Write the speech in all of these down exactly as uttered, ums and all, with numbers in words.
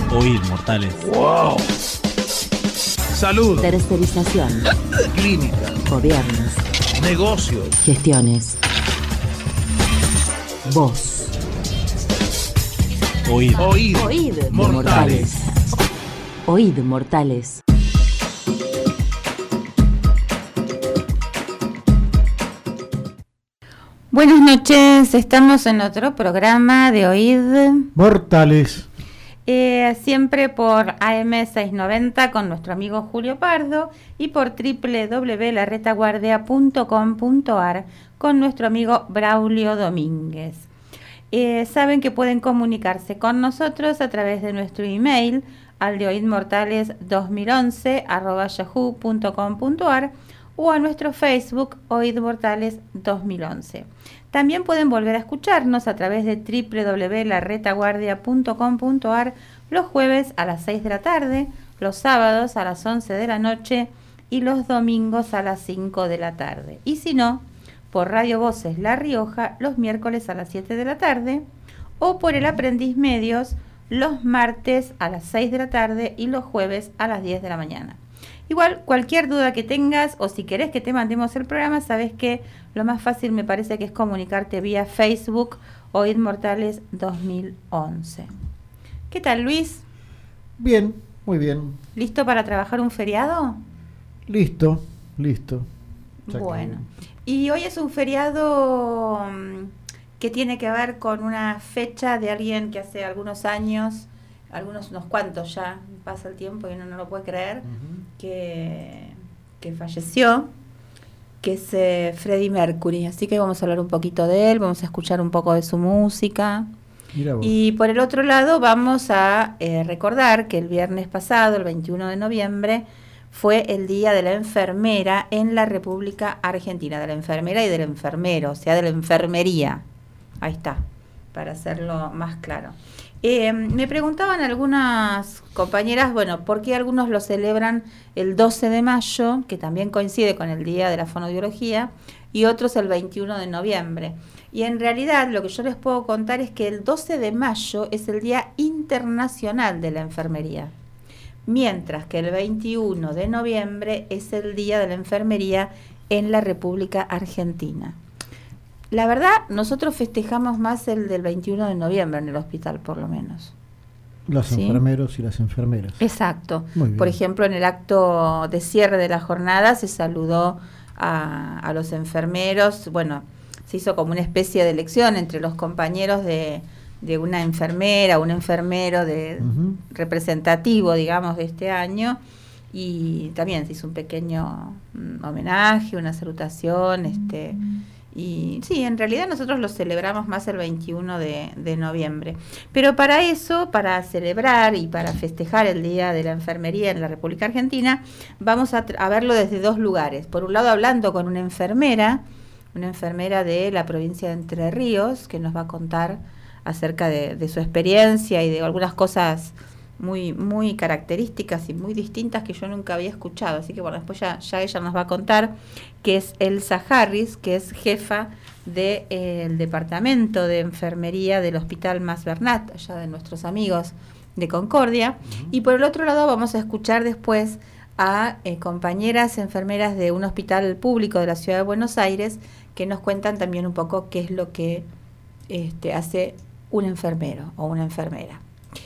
Oíd, mortales. ¡Wow! Salud. Tercerización. Clínica. Gobiernos. Negocios. Gestiones. Voz. Oíd. Oíd. Oíd. Mortales. Oíd, mortales. Buenas noches, estamos en otro programa de Oíd Mortales. Eh, siempre por A M seiscientos noventa con nuestro amigo Julio Pardo y por doble u doble u doble u punto la retaguardia punto com punto a r con nuestro amigo Braulio Domínguez. Eh, saben que pueden comunicarse con nosotros a través de nuestro email al de oidmortales dos mil once arroba yahoo punto com punto a r o a nuestro Facebook oidmortales dos mil once. También pueden volver a escucharnos a través de doble u doble u doble u punto la retaguardia punto com punto a r los jueves a las seis de la tarde, los sábados a las once de la noche y los domingos a las cinco de la tarde. Y si no, por Radio Voces La Rioja los miércoles a las siete de la tarde o por El Aprendiz Medios los martes a las seis de la tarde y los jueves a las diez de la mañana. Igual, cualquier duda que tengas o si querés que te mandemos el programa, sabes que lo más fácil me parece que es comunicarte vía Facebook Oíd Mortales dos mil once. ¿Qué tal, Luis? Bien, muy bien. ¿Listo para trabajar un feriado? Listo, listo. Ya Bueno, que... y hoy es un feriado um, que tiene que ver con una fecha de alguien que hace algunos años, algunos unos cuantos ya, pasa el tiempo y uno no lo puede creer, uh-huh. que, que falleció, que es eh, Freddie Mercury. Así que vamos a hablar un poquito de él, vamos a escuchar un poco de su música. Mira vos. Y por el otro lado vamos a eh, recordar que el viernes pasado, el veintiuno de noviembre, fue el Día de la Enfermera en la República Argentina, de la enfermera y del enfermero, o sea, de la enfermería. Ahí está, para hacerlo más claro. Eh, me preguntaban algunas compañeras, bueno, ¿por qué algunos lo celebran el doce de mayo, que también coincide con el Día de la Fonoaudiología, y otros el veintiuno de noviembre? Y en realidad lo que yo les puedo contar es que el doce de mayo es el Día Internacional de la Enfermería, mientras que el veintiuno de noviembre es el Día de la Enfermería en la República Argentina. La verdad, nosotros festejamos más el del veintiuno de noviembre en el hospital, por lo menos. Los ¿Sí? enfermeros y las enfermeras. Exacto. Por ejemplo, en el acto de cierre de la jornada se saludó a, a los enfermeros. Bueno, se hizo como una especie de elección entre los compañeros de, de una enfermera, un enfermero de uh-huh. representativo, digamos, de este año. Y también se hizo un pequeño um, homenaje, una salutación, este... Y sí, en realidad nosotros lo celebramos más el veintiuno de, de noviembre. Pero para eso, para celebrar y para festejar el Día de la Enfermería en la República Argentina, vamos a, a verlo desde dos lugares. Por un lado, hablando con una enfermera, una enfermera de la provincia de Entre Ríos, que nos va a contar acerca de, de su experiencia y de algunas cosas muy muy características y muy distintas que yo nunca había escuchado. Así que bueno, después ya, ya ella nos va a contar, que es Elsa Harris, que es jefa del de, eh, departamento de enfermería del Hospital Mas Bernat, allá de nuestros amigos de Concordia. Uh-huh. Y por el otro lado vamos a escuchar después a eh, compañeras enfermeras de un hospital público de la ciudad de Buenos Aires, que nos cuentan también un poco qué es lo que este, hace un enfermero o una enfermera.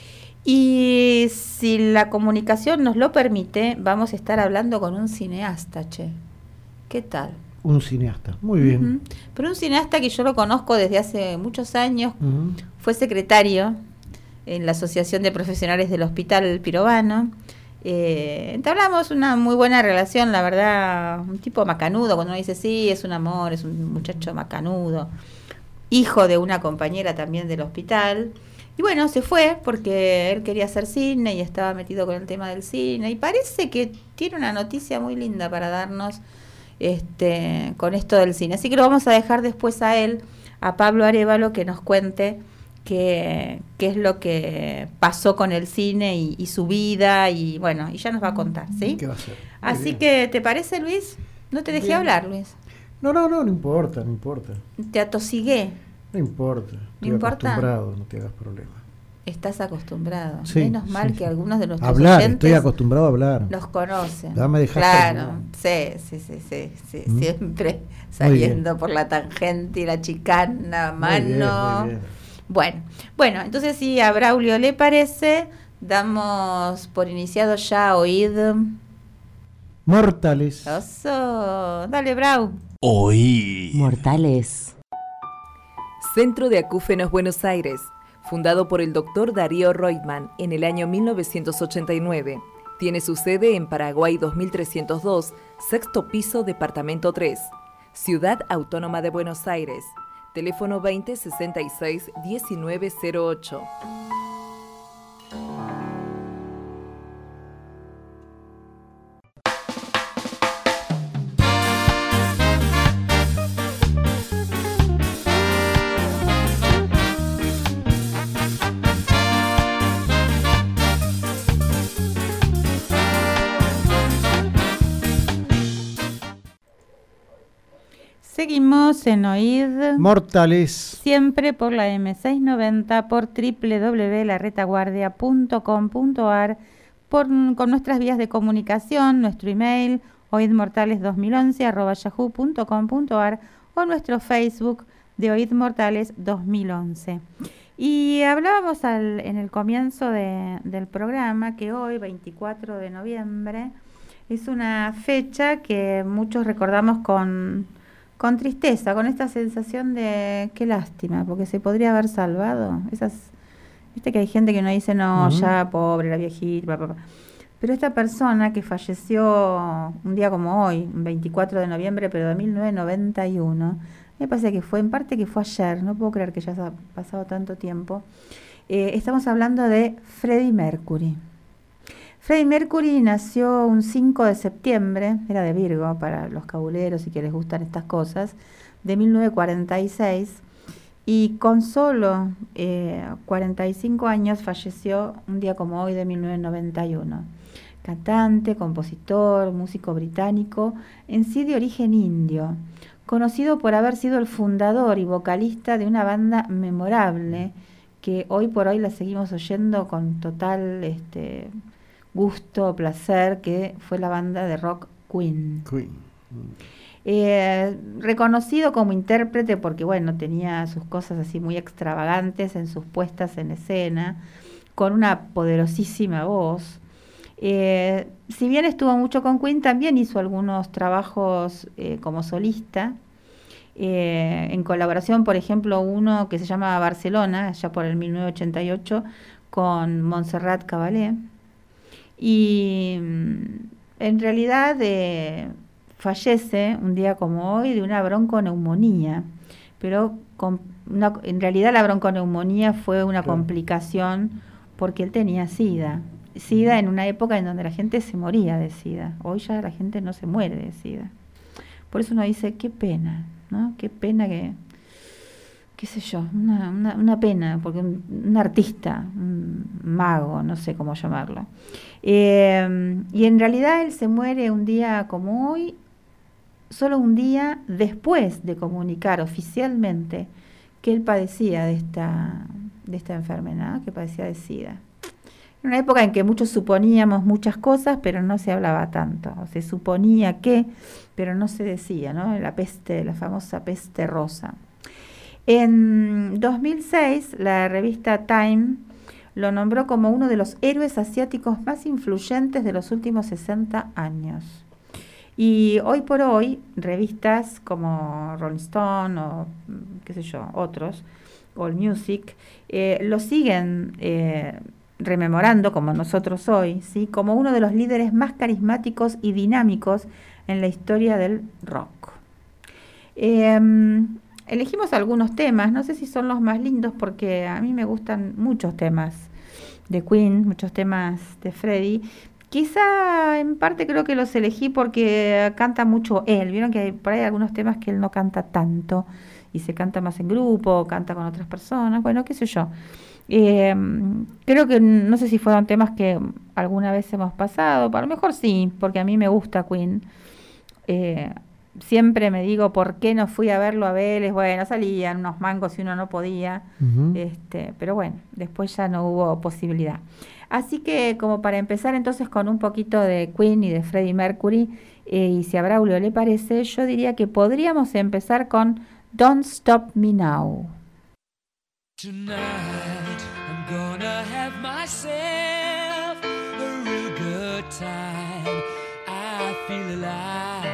Y si la comunicación nos lo permite, vamos a estar hablando con un cineasta, che. ¿Qué tal? Un cineasta, muy bien. Uh-huh. Pero un cineasta que yo lo conozco desde hace muchos años, uh-huh. fue secretario en la Asociación de Profesionales del Hospital Pirovano. Eh, entablamos una muy buena relación, la verdad, un tipo macanudo, cuando uno dice sí, es un amor, es un muchacho macanudo, hijo de una compañera también del hospital. Y bueno, se fue porque él quería hacer cine y estaba metido con el tema del cine. Y parece que tiene una noticia muy linda para darnos este, con esto del cine. Así que lo vamos a dejar después a él, a Pablo Arévalo, que nos cuente qué, qué es lo que pasó con el cine y, y su vida. Y bueno, y ya nos va a contar, ¿sí? ¿Qué va a hacer? Muy Así bien. Que, ¿te parece, Luis? No te dejé Bien. hablar, Luis. No, no, no, no importa, no importa. Te atosigué. No importa, estoy ¿No importa? acostumbrado, no te hagas problema. Estás acostumbrado. Sí, Menos mal sí, que sí. algunos de nuestros Hablar, oyentes estoy acostumbrado a hablar. los conocen. Ya me dejaste claro, hablar. sí, sí, sí, sí, sí. ¿Mm? Siempre Muy saliendo bien. por la tangente y la chicana, Muy mano. bien, muy bien. Bueno, bueno, entonces si a Braulio le parece, damos por iniciado ya Oíd Mortales. Oso. Dale, Brau. Oí. Mortales. Centro de Acúfenos Buenos Aires, fundado por el doctor Darío Reutemann en el año mil novecientos ochenta y nueve. Tiene su sede en Paraguay dos mil trescientos dos, sexto piso, departamento tres. Ciudad Autónoma de Buenos Aires. Teléfono veinte sesenta y seis diecinueve cero ocho. Seguimos en Oíd. Mortales. Siempre por la eme seiscientos noventa, por doble u doble u doble u punto la retaguardia punto com punto ar, por, con nuestras vías de comunicación, nuestro email, oidmortales dos mil once arroba yahoo punto com punto ar o nuestro Facebook de Oidmortales dos mil once. Y hablábamos al, en el comienzo de, del programa que hoy, veinticuatro de noviembre, es una fecha que muchos recordamos con... con tristeza, con esta sensación de qué lástima, porque se podría haber salvado. Esas, viste que hay gente que no dice, no, Uh-huh. ya, pobre, la viejita, pa, pa, pa. Pero esta persona que falleció un día como hoy, un veinticuatro de noviembre, pero de mil novecientos noventa y uno, me parece que fue, en parte que fue ayer, no puedo creer que ya ha pasado tanto tiempo. Eh, estamos hablando de Freddie Mercury. Freddie Mercury nació un cinco de septiembre, era de Virgo para los cabuleros y que les gustan estas cosas, de mil novecientos cuarenta y seis, y con solo eh, cuarenta y cinco años falleció un día como hoy de mil novecientos noventa y uno. Cantante, compositor, músico británico, en sí de origen indio, conocido por haber sido el fundador y vocalista de una banda memorable que hoy por hoy la seguimos oyendo con total... este gusto, placer, que fue la banda de rock Queen. Queen. Eh, reconocido como intérprete porque, bueno, tenía sus cosas así muy extravagantes en sus puestas en escena, con una poderosísima voz. Eh, si bien estuvo mucho con Queen, también hizo algunos trabajos eh, como solista, eh, en colaboración, por ejemplo, uno que se llama Barcelona, allá por el mil novecientos ochenta y ocho, con Montserrat Caballé. Y en realidad eh, fallece un día como hoy de una bronconeumonía, pero con una, en realidad la bronconeumonía fue una Claro. complicación porque él tenía SIDA. SIDA en una época en donde la gente se moría de SIDA. Hoy ya la gente no se muere de SIDA. Por eso uno dice, qué pena, ¿no? Qué pena que... qué sé yo, una, una, una pena, porque un, un artista, un mago, no sé cómo llamarlo. Eh, y en realidad él se muere un día como hoy, solo un día después de comunicar oficialmente que él padecía de esta, de esta enfermedad, que padecía de SIDA. En una época en que muchos suponíamos muchas cosas, pero no se hablaba tanto. O se suponía que, pero no se decía, ¿no? La peste, la famosa peste rosa. En dos mil seis, la revista Time lo nombró como uno de los héroes asiáticos más influyentes de los últimos sesenta años. Y hoy por hoy, revistas como Rolling Stone o qué sé yo, otros, All Music, eh, lo siguen eh, rememorando, como nosotros hoy, ¿sí? Como uno de los líderes más carismáticos y dinámicos en la historia del rock. Eh, Elegimos algunos temas, no sé si son los más lindos porque a mí me gustan muchos temas de Queen, muchos temas de Freddie. Quizá en parte creo que los elegí porque canta mucho él. Vieron que hay, por ahí hay algunos temas que él no canta tanto y se canta más en grupo, canta con otras personas, bueno, qué sé yo. Eh, creo que no sé si fueron temas que alguna vez hemos pasado, a lo mejor sí, porque a mí me gusta Queen. Eh, siempre me digo, ¿por qué no fui a verlo a Vélez? Bueno, salían unos mangos y uno no podía, Ujú. este, pero bueno, después ya no hubo posibilidad. Así que como para empezar entonces con un poquito de Queen y de Freddie Mercury, eh, y si a Braulio le parece, yo diría que podríamos empezar con Don't Stop Me Now. Tonight I'm gonna have myself a real good time. I feel alive,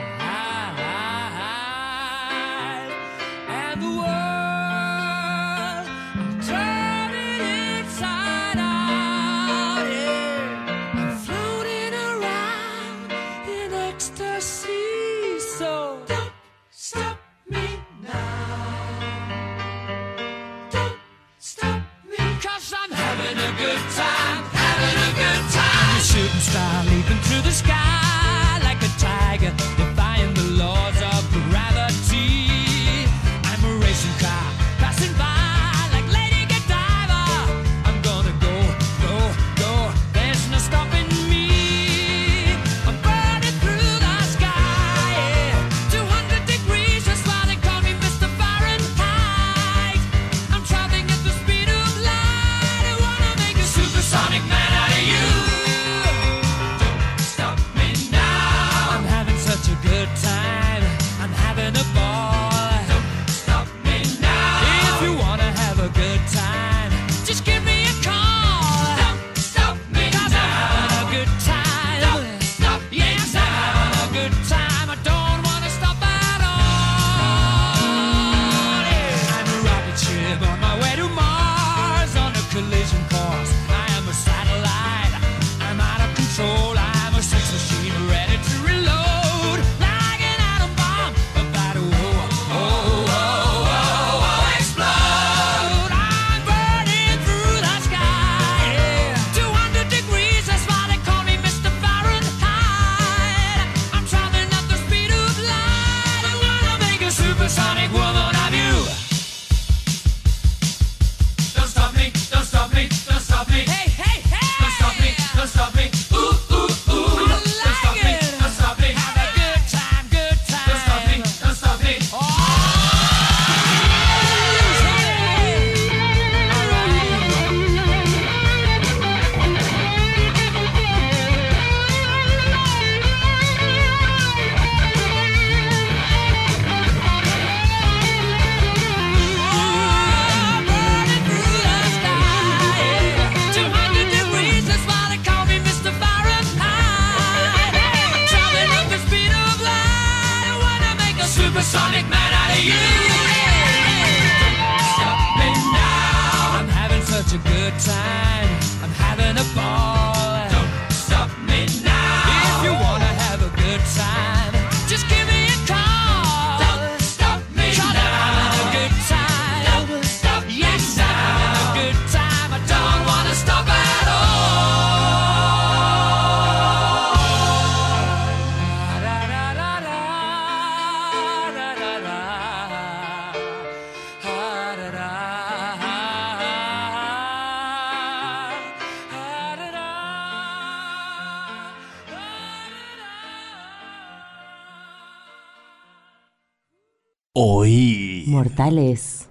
and the world I'm turning inside out. Yeah, I'm floating around in ecstasy. So don't stop me now. Stop me, 'cause I'm having a good time, having a good time. A shooting star leaping through the sky like a tiger, defying the laws of gravity. I'm a racing car passing by like Lady Godiva. I'm gonna go, go, go. There's no stopping me. I'm burning through the sky, yeah. two hundred degrees, that's why they call me Mister Fahrenheit. I'm traveling at the speed of light. I wanna make a supersonic man out of you. Don't stop me now. I'm having such a good time. I'm having a ball. Don't stop me now. If you wanna have a good time, just give me a call. Don't stop me 'cause now. I'm having a good time. Don't stop me yes, now. I'm having a good time. I don't wanna stop at all. Yeah. I'm a rocket ship on my way to Mars on a collision course. I am a satellite. I'm out of control. I'm a sex machine ready to reload like an atom bomb about to oh, oh, oh, oh, oh, explode. I'm burning through the sky. Yeah. two hundred degrees, that's why they call me Mister Fahrenheit. I'm traveling at the speed of light. I wanna make a supersonic woman of you. Don't stop me, don't stop me, don't stop me. Hey, hey, hey! Don't stop me, don't stop me. Ooh, ooh, ooh. I don't like stop me, it. Don't stop me. Have a good time, good time. Don't stop me, don't stop me. Oh! I'm burning through the sky. two hundred degrees, that's why they call me Mister Fahrenheit. I'm traveling at the speed of light. I wanna make a supersonic man out of you. Don't stop me now. I'm having such a good time. I'm having a ball. Don't stop me now. If you wanna have a good time, just give me a call. Don't stop me now. I'm having a good time. Don't stop yes, I'm having a good time. I don't wanna stop at all. Da, da, da, da, da, da, da, da. Ha, da, da, ha, da, da, da. Oí. Mortales.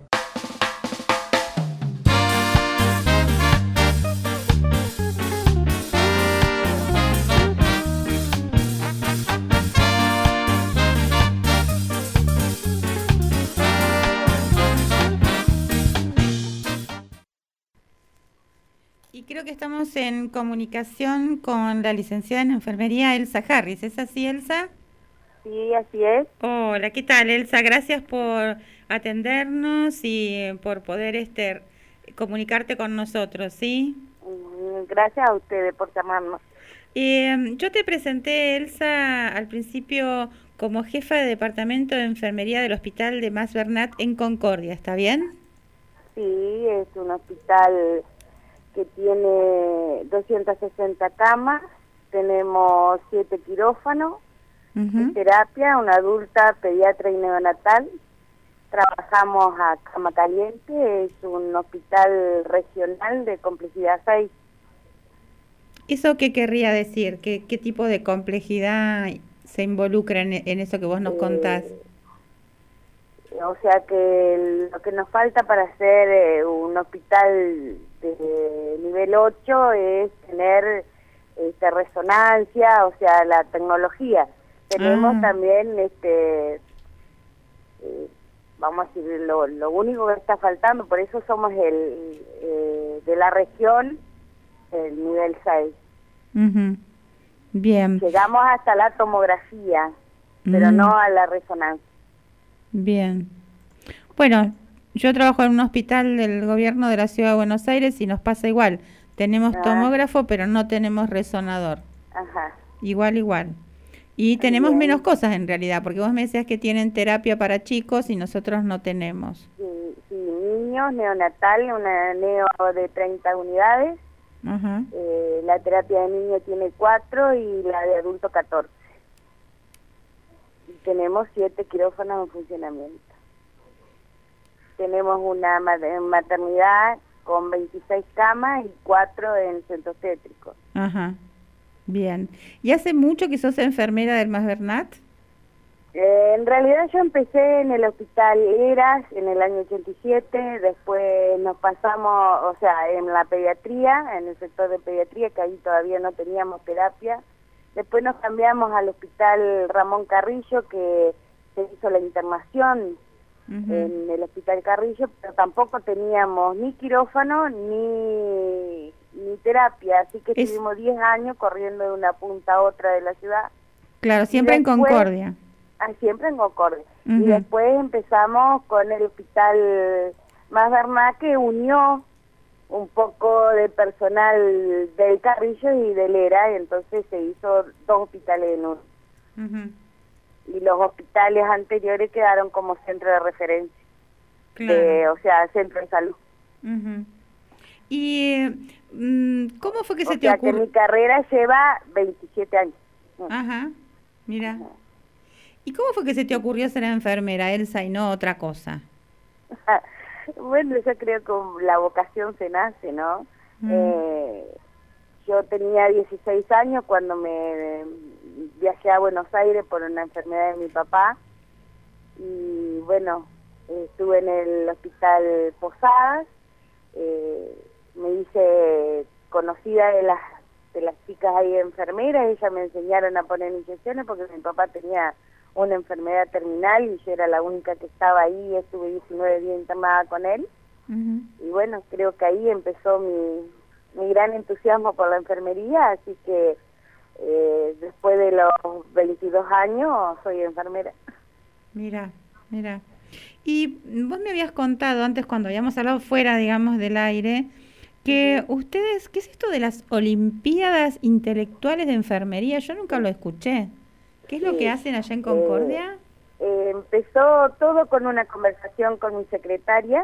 Y creo que estamos en comunicación con la licenciada en enfermería Elsa Harris. ¿Es así, Elsa? Sí, así es. Hola, ¿qué tal, Elsa? Gracias por atendernos y eh, por poder este comunicarte con nosotros, ¿sí? Mm, Gracias a ustedes por llamarnos. Eh, yo te presenté, Elsa, al principio como jefa de departamento de enfermería del Hospital de Mas Bernat en Concordia, ¿está bien? Sí, es un hospital que tiene doscientas sesenta camas, tenemos siete quirófanos, Uh-huh. terapia, una adulta, pediatra y neonatal. Trabajamos a cama caliente, es un hospital regional de complejidad seis. ¿Eso qué querría decir? ¿Qué, qué tipo de complejidad se involucra en, en eso que vos nos Eh, contás? O sea que lo que nos falta para hacer eh, un hospital de nivel ocho es tener este, resonancia, o sea, la tecnología. Tenemos Ah. también, este, eh, vamos a decir, lo, lo único que está faltando, por eso somos el eh, de la región, el nivel seis. Ujú. Bien, Llegamos hasta la tomografía, pero Mm. no a la resonancia. bien. Bueno, yo trabajo en un hospital del gobierno de la Ciudad de Buenos Aires y nos pasa igual. Tenemos Ah. tomógrafo, pero no tenemos resonador. Ajá. Igual, igual. Y tenemos Bien. menos cosas en realidad, porque vos me decías que tienen terapia para chicos y nosotros no tenemos. Sí, sí, niños, neonatal, una neo de treinta unidades. Ajá. Eh, la terapia de niño tiene cuatro y la de adulto catorce. Y tenemos siete quirófanos en funcionamiento. Tenemos una ma- maternidad con veintiséis camas y cuatro en centro obstétrico. Ajá. Bien. ¿Y hace mucho que sos enfermera del Mas Bernat? Eh, en realidad yo empecé en el hospital Eras en el año ochenta y siete, después nos pasamos, o sea, en la pediatría, en el sector de pediatría, que ahí todavía no teníamos terapia. Después nos cambiamos al hospital Ramón Carrillo, que se hizo la internación Ujú. en el hospital Carrillo, pero tampoco teníamos ni quirófano ni, ni terapia, así que Es- estuvimos diez años corriendo de una punta a otra de la ciudad. Claro, siempre en después- Concordia. Ah, siempre en Concordia. Ujú. Y después empezamos con el hospital Mas Bernat, que unió un poco de personal del Carrillo y del Era, y entonces se hizo dos hospitales en uno. Ujú. Y los hospitales anteriores quedaron como centro de referencia, Claro. de- o sea, centro de salud. Ujú. ¿Y eh, mm, cómo fue que O se te sea que ocurrió? mi carrera lleva veintisiete años. Ajá, mira. ¿Y cómo fue que se te ocurrió ser enfermera, Elsa, y no otra cosa? Bueno, yo creo que la vocación se nace, ¿no? Mm. Eh, yo tenía dieciséis años cuando me viajé a Buenos Aires por una enfermedad de mi papá y bueno, estuve en el hospital Posadas, eh, me hice conocida de las de las chicas ahí enfermeras, ellas me enseñaron a poner inyecciones porque mi papá tenía una enfermedad terminal y yo era la única que estaba ahí, estuve diecinueve días internada con él. Ujú. Y bueno, creo que ahí empezó mi, mi gran entusiasmo por la enfermería, así que eh, después de los veintidós años soy enfermera. Mira, mira. Y vos me habías contado antes, cuando habíamos hablado fuera, digamos, del aire, que ustedes, ¿qué es esto de las Olimpiadas Intelectuales de Enfermería? Yo nunca lo escuché. ¿Qué es lo Sí. que hacen allá en Concordia? Eh, empezó todo con una conversación con mi secretaria,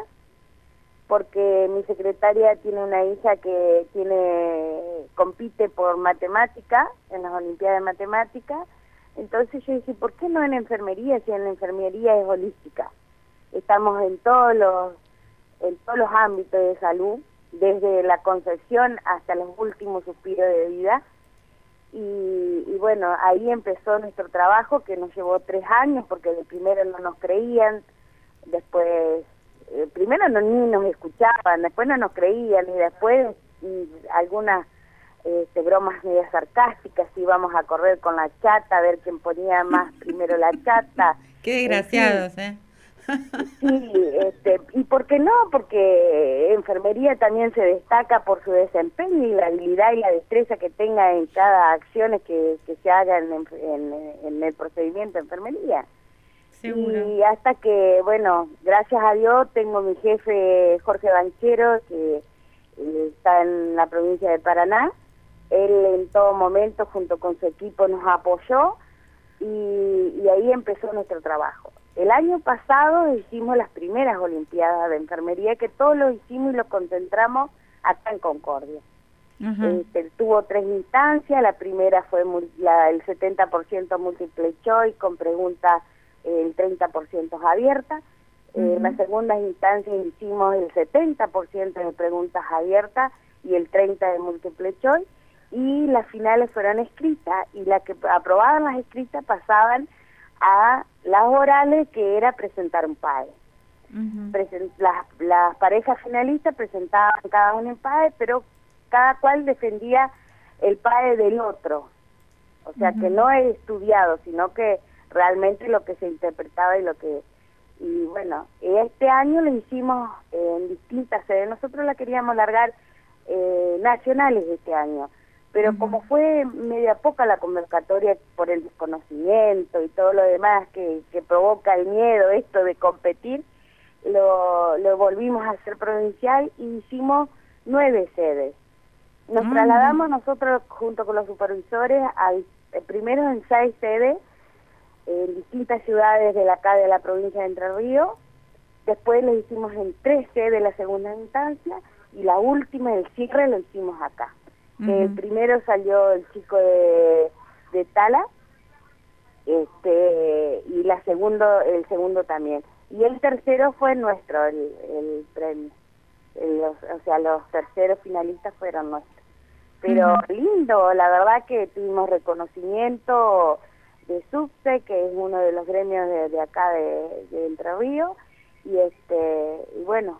porque mi secretaria tiene una hija que tiene compite por matemática, en las Olimpiadas de Matemática. Entonces yo dije, ¿por qué no en enfermería si en la enfermería es holística? Estamos en todos los, en todos los ámbitos de salud, desde la concepción hasta los últimos suspiros de vida. Y, y bueno, ahí empezó nuestro trabajo, que nos llevó tres años, porque de primero no nos creían, después, eh, primero no, ni nos escuchaban, después no nos creían, y después y algunas este, bromas medias sarcásticas, íbamos a correr con la chata, a ver quién ponía más primero la chata. Qué En desgraciados, fin, ¿eh? Sí, este, y por qué no, porque enfermería también se destaca por su desempeño y la habilidad y la destreza que tenga en cada acción que, que se haga en, en, en el procedimiento de enfermería. Seguro. Y hasta que, bueno, gracias a Dios tengo mi jefe Jorge Banchero, que eh, está en la provincia de Paraná. Él en todo momento junto con su equipo nos apoyó y, y ahí empezó nuestro trabajo. El año pasado hicimos las primeras Olimpiadas de Enfermería, que todos lo hicimos y lo concentramos acá en Concordia. Ajá. Este, tuvo tres instancias, la primera fue mul- la, el setenta por ciento múltiple choice, con preguntas eh, el treinta por ciento abiertas. Eh, Ujú. En la segunda instancia hicimos el setenta por ciento de preguntas abiertas y el treinta por ciento de múltiple choice. y las finales fueron escritas, y las que aprobaban las escritas pasaban a las orales, que era presentar un P A E. Uh-huh. Present, las, las parejas finalistas presentaban cada uno un P A E, pero cada cual defendía el P A E del otro. O sea, uh-huh. que no he estudiado, sino que realmente lo que se interpretaba y lo que... Y bueno, este año lo hicimos en distintas sedes. Nosotros la queríamos largar eh, nacionales este año, pero uh-huh. como fue media poca la convocatoria por el desconocimiento y todo lo demás que, que provoca el miedo, esto de competir, lo, lo volvimos a hacer provincial y hicimos nueve sedes. Nos uh-huh. trasladamos nosotros junto con los supervisores al primero en seis sedes, en distintas ciudades de la acá de la provincia de Entre Ríos. Después lo hicimos en tres sedes la segunda instancia, y la última, el cierre, lo hicimos acá. Uh-huh. El primero salió el chico de, de Tala, este, y la segundo, el segundo también. Y el tercero fue nuestro, el, el premio. El, los, o sea, los terceros finalistas fueron nuestros. Pero uh-huh. lindo, la verdad que tuvimos reconocimiento de SUBSE, que es uno de los gremios de, de acá de, de Entre Ríos, y este y bueno,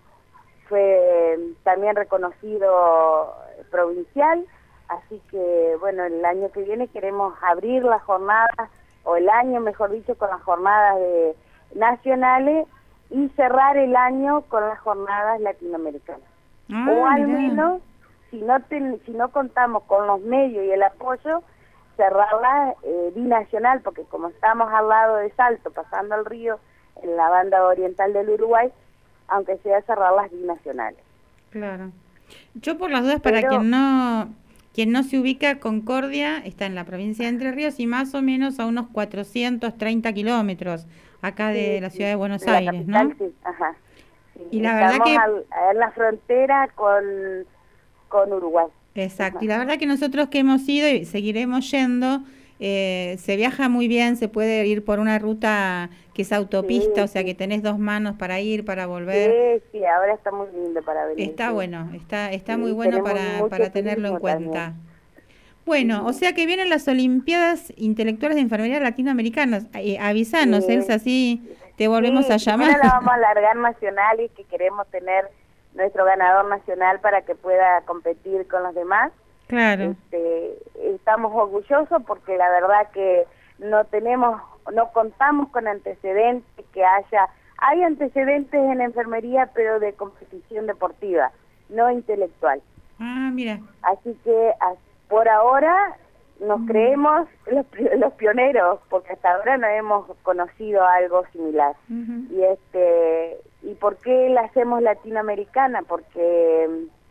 fue también reconocido provincial, así que bueno, el año que viene queremos abrir las jornadas, o el año mejor dicho, con las jornadas de nacionales, y cerrar el año con las jornadas latinoamericanas. Ah, o al mirá. menos, si no ten, si no contamos con los medios y el apoyo, cerrarla eh, binacional, porque como estamos al lado de Salto, pasando el río, en la banda oriental del Uruguay, aunque sea cerrarlas binacionales. Claro. Yo, por las dudas, para Pero, quien no quien no se ubica, Concordia está en la provincia de Entre Ríos y más o menos a unos cuatrocientos treinta kilómetros acá de sí, la ciudad de Buenos de Aires, capital, ¿no? Sí, ajá. Sí, y la verdad que al, en la frontera con, con Uruguay. Exacto, ajá. Y la verdad que nosotros que hemos ido y seguiremos yendo, eh, se viaja muy bien, se puede ir por una ruta que es autopista, sí, o sea sí. que tenés dos manos para ir, para volver. Sí, sí, ahora está muy lindo para venir. Está sí. bueno, está está sí, muy bueno para, para tenerlo en cuenta. También. Bueno, sí. o sea que vienen las Olimpiadas Intelectuales de Enfermería Latinoamericanas. Eh, avisanos, sí. Elsa, así te volvemos sí, a llamar. Ahora la vamos a alargar nacional, y que queremos tener nuestro ganador nacional para que pueda competir con los demás. Claro. Este, estamos orgullosos porque la verdad que no tenemos, no contamos con antecedentes que haya, hay antecedentes en enfermería, pero de competición deportiva, no intelectual. Ah, mira. Así que por ahora nos uh-huh. creemos los, los pioneros, porque hasta ahora no hemos conocido algo similar. Uh-huh. Y este, ¿y por qué la hacemos latinoamericana? Porque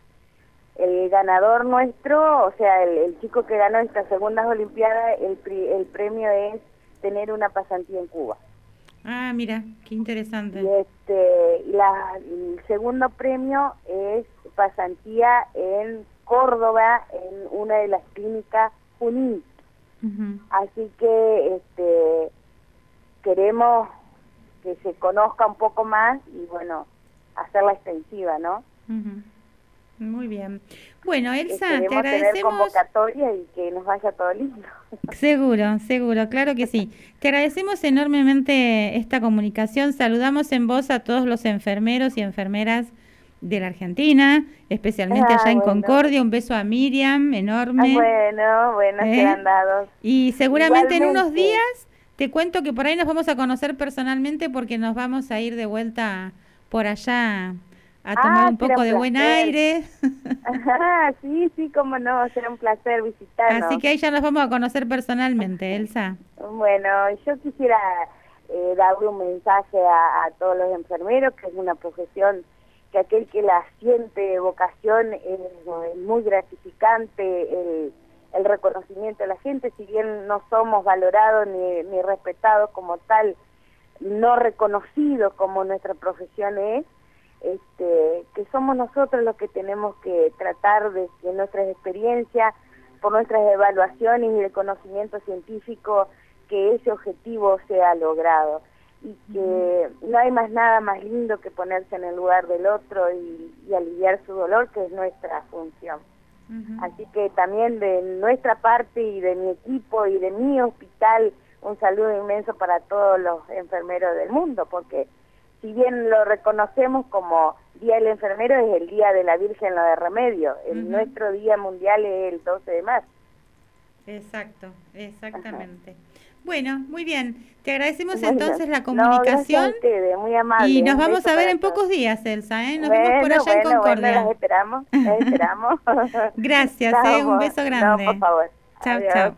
el ganador nuestro, o sea, el, el chico que ganó estas segundas Olimpiadas, el, el premio es tener una pasantía en Cuba. Ah, mira, qué interesante. Y este, la, el segundo premio es pasantía en Córdoba, en una de las clínicas Junín. Uh-huh. Así que este, queremos que se conozca un poco más y bueno, hacerla extensiva, ¿no? Uh-huh. Muy bien. Bueno, Elsa, Queremos te agradecemos. Tener convocatoria y que nos vaya todo lindo. Seguro, seguro, claro que sí. Te agradecemos enormemente esta comunicación. Saludamos en voz a todos los enfermeros y enfermeras de la Argentina, especialmente ah, allá en bueno. Concordia. Un beso a Miriam, enorme. Ah, bueno, bueno, ¿Eh? serán dados. Y seguramente Igualmente. en unos días te cuento que por ahí nos vamos a conocer personalmente, porque nos vamos a ir de vuelta por allá a tomar ah, un poco un de buen aire. Ajá, sí, sí, cómo no, será un placer visitarnos. Así que ahí ya nos vamos a conocer personalmente, Elsa. Bueno, yo quisiera eh, darle un mensaje a, a todos los enfermeros, que es una profesión que aquel que la siente vocación es, es muy gratificante, el, el reconocimiento de la gente, si bien no somos valorados ni, ni respetados como tal, no reconocidos como nuestra profesión es, Este, que somos nosotros los que tenemos que tratar de que nuestras experiencias, por nuestras evaluaciones y el conocimiento científico, que ese objetivo sea logrado, y que no hay más nada más lindo que ponerse en el lugar del otro y, y aliviar su dolor, que es nuestra función. Uh-huh. Así que también de nuestra parte y de mi equipo y de mi hospital, un saludo inmenso para todos los enfermeros del mundo, porque si bien lo reconocemos como Día del Enfermero, es el Día de la Virgen lo de Remedio. El uh-huh. Nuestro Día Mundial es el doce de marzo. Exacto, exactamente. Ajá. Bueno, muy bien. Te agradecemos bueno, entonces la comunicación. No, a ustedes, muy amable. Y nos vamos a ver en pocos días, Elsa, ¿eh? Nos bueno, vemos por allá bueno, en Concordia. Bueno, las esperamos, las esperamos. Gracias, ¿eh? Un beso grande. No, por favor. Chao, chao.